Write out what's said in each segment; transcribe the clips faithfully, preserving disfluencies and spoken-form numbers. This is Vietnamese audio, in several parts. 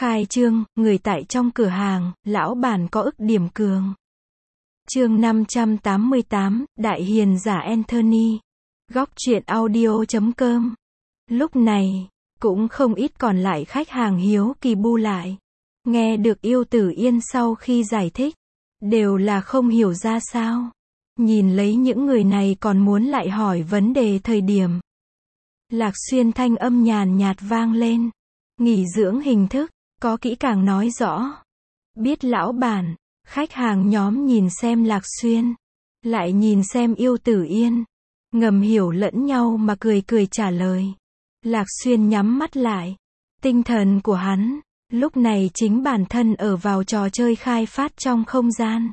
Khai trương, người tại trong cửa hàng, lão bản có ức điểm cường. Chương năm trăm tám mươi tám, Đại hiền giả Anthony. Góc truyện audio chấm com. Lúc này, cũng không ít còn lại khách hàng hiếu kỳ bu lại. Nghe được Yêu Tử Yên sau khi giải thích, đều là không hiểu ra sao. Nhìn lấy những người này còn muốn lại hỏi vấn đề thời điểm. Lạc Xuyên thanh âm nhàn nhạt vang lên. Nghỉ dưỡng hình thức, có kỹ càng nói rõ. Biết lão bản, khách hàng nhóm nhìn xem Lạc Xuyên, lại nhìn xem Yêu Tử Yên. Ngầm hiểu lẫn nhau mà cười cười trả lời. Lạc Xuyên nhắm mắt lại. Tinh thần của hắn, lúc này chính bản thân ở vào trò chơi khai phát trong không gian.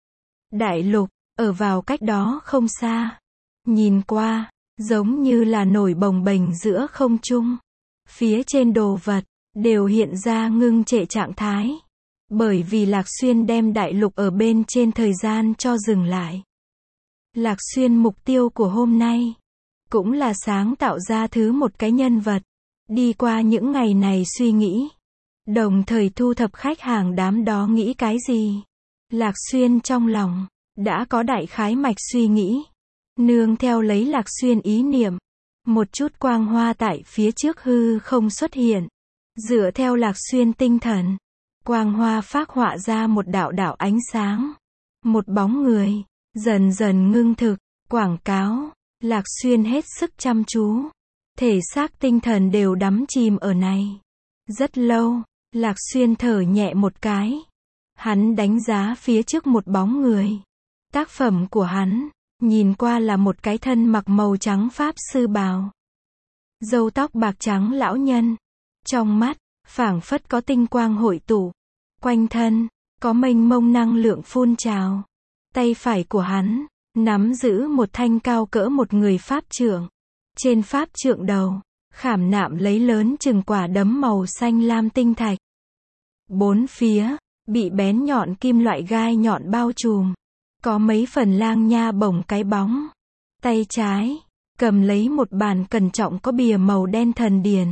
Đại lục, ở vào cách đó không xa. Nhìn qua, giống như là nổi bồng bềnh giữa không trung. Phía trên đồ vật, đều hiện ra ngưng trệ trạng thái. Bởi vì Lạc Xuyên đem đại lục ở bên trên thời gian cho dừng lại. Lạc Xuyên mục tiêu của hôm nay, cũng là sáng tạo ra thứ một cái nhân vật. Đi qua những ngày này suy nghĩ, đồng thời thu thập khách hàng đám đó nghĩ cái gì. Lạc Xuyên trong lòng, đã có đại khái mạch suy nghĩ. Nương theo lấy Lạc Xuyên ý niệm, một chút quang hoa tại phía trước hư không xuất hiện. Dựa theo Lạc Xuyên tinh thần, quang hoa phác họa ra một đạo đạo ánh sáng. Một bóng người, dần dần ngưng thực, quảng cáo. Lạc Xuyên hết sức chăm chú. Thể xác tinh thần đều đắm chìm ở này. Rất lâu, Lạc Xuyên thở nhẹ một cái. Hắn đánh giá phía trước một bóng người. Tác phẩm của hắn, nhìn qua là một cái thân mặc màu trắng pháp sư bào. Râu tóc bạc trắng lão nhân. Trong mắt, phảng phất có tinh quang hội tụ. Quanh thân, có mênh mông năng lượng phun trào. Tay phải của hắn, nắm giữ một thanh cao cỡ một người pháp trượng. Trên pháp trượng đầu, khảm nạm lấy lớn chừng quả đấm màu xanh lam tinh thạch. Bốn phía, bị bén nhọn kim loại gai nhọn bao trùm. Có mấy phần lang nha bổng cái bóng. Tay trái, cầm lấy một bàn cẩn trọng có bìa màu đen thần điển.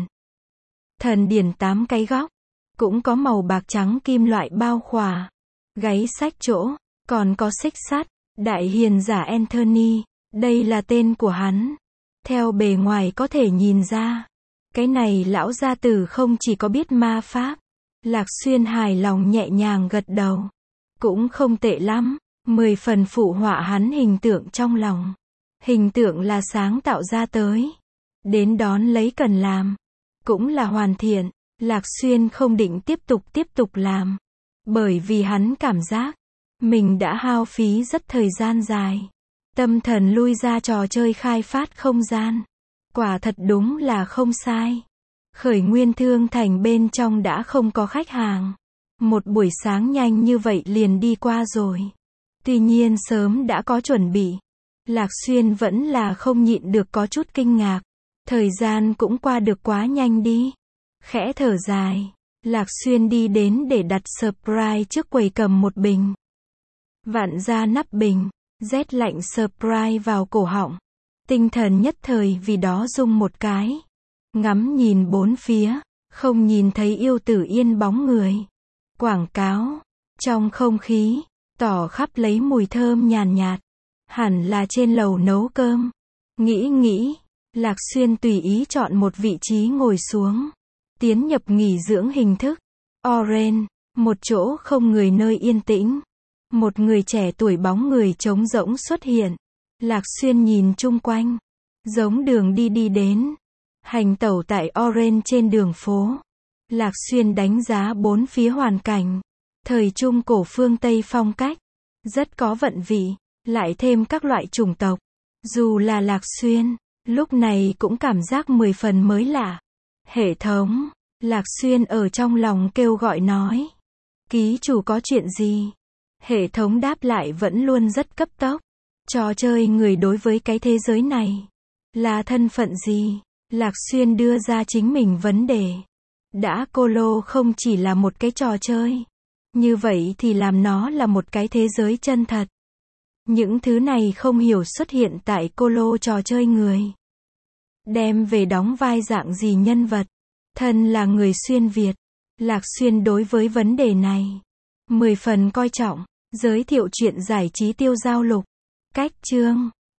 Thần điển tám cái góc, cũng có màu bạc trắng kim loại bao khỏa. Gáy sách chỗ, còn có xích sắt. Đại hiền giả Anthony, đây là tên của hắn. Theo bề ngoài có thể nhìn ra, cái này lão gia tử không chỉ có biết ma pháp. Lạc Xuyên hài lòng nhẹ nhàng gật đầu. Cũng không tệ lắm, mười phần phụ họa hắn hình tượng trong lòng. Hình tượng là sáng tạo ra tới. Đến đón lấy cần làm, cũng là hoàn thiện. Lạc Xuyên không định tiếp tục tiếp tục làm. Bởi vì hắn cảm giác, mình đã hao phí rất thời gian dài. Tâm thần lui ra trò chơi khai phát không gian. Quả thật đúng là không sai. Khởi nguyên thương thành bên trong đã không có khách hàng. Một buổi sáng nhanh như vậy liền đi qua rồi. Tuy nhiên sớm đã có chuẩn bị. Lạc Xuyên vẫn là không nhịn được có chút kinh ngạc. Thời gian cũng qua được quá nhanh đi. Khẽ thở dài, Lạc Xuyên đi đến để đặt surprise trước quầy cầm một bình. Vặn ra nắp bình, rét lạnh surprise vào cổ họng. Tinh thần nhất thời vì đó rung một cái. Ngắm nhìn bốn phía, không nhìn thấy Yêu Tử Yên bóng người. Quảng cáo, trong không khí, tỏ khắp lấy mùi thơm nhàn nhạt. Hẳn là trên lầu nấu cơm. Nghĩ nghĩ, Lạc Xuyên tùy ý chọn một vị trí ngồi xuống. Tiến nhập nghỉ dưỡng hình thức. Orange, một chỗ không người nơi yên tĩnh. Một người trẻ tuổi bóng người trống rỗng xuất hiện. Lạc Xuyên nhìn chung quanh. Giống đường đi đi đến. Hành tẩu tại Orange trên đường phố. Lạc Xuyên đánh giá bốn phía hoàn cảnh. Thời trung cổ phương Tây phong cách. Rất có vận vị. Lại thêm các loại chủng tộc. Dù là Lạc Xuyên, lúc này cũng cảm giác mười phần mới lạ. Hệ thống. Lạc Xuyên ở trong lòng kêu gọi nói. Ký chủ có chuyện gì? Hệ thống đáp lại vẫn luôn rất cấp tốc. Trò chơi người đối với cái thế giới này. Là thân phận gì? Lạc Xuyên đưa ra chính mình vấn đề. Đã Colo không chỉ là một cái trò chơi. Như vậy thì làm nó là một cái thế giới chân thật. Những thứ này không hiểu xuất hiện tại Colo trò chơi người. Đem về đóng vai dạng gì nhân vật. Thân là người xuyên Việt. Lạc Xuyên đối với vấn đề này mười phần coi trọng. Giới thiệu truyện giải trí Tiêu Giao Lục. Cách chương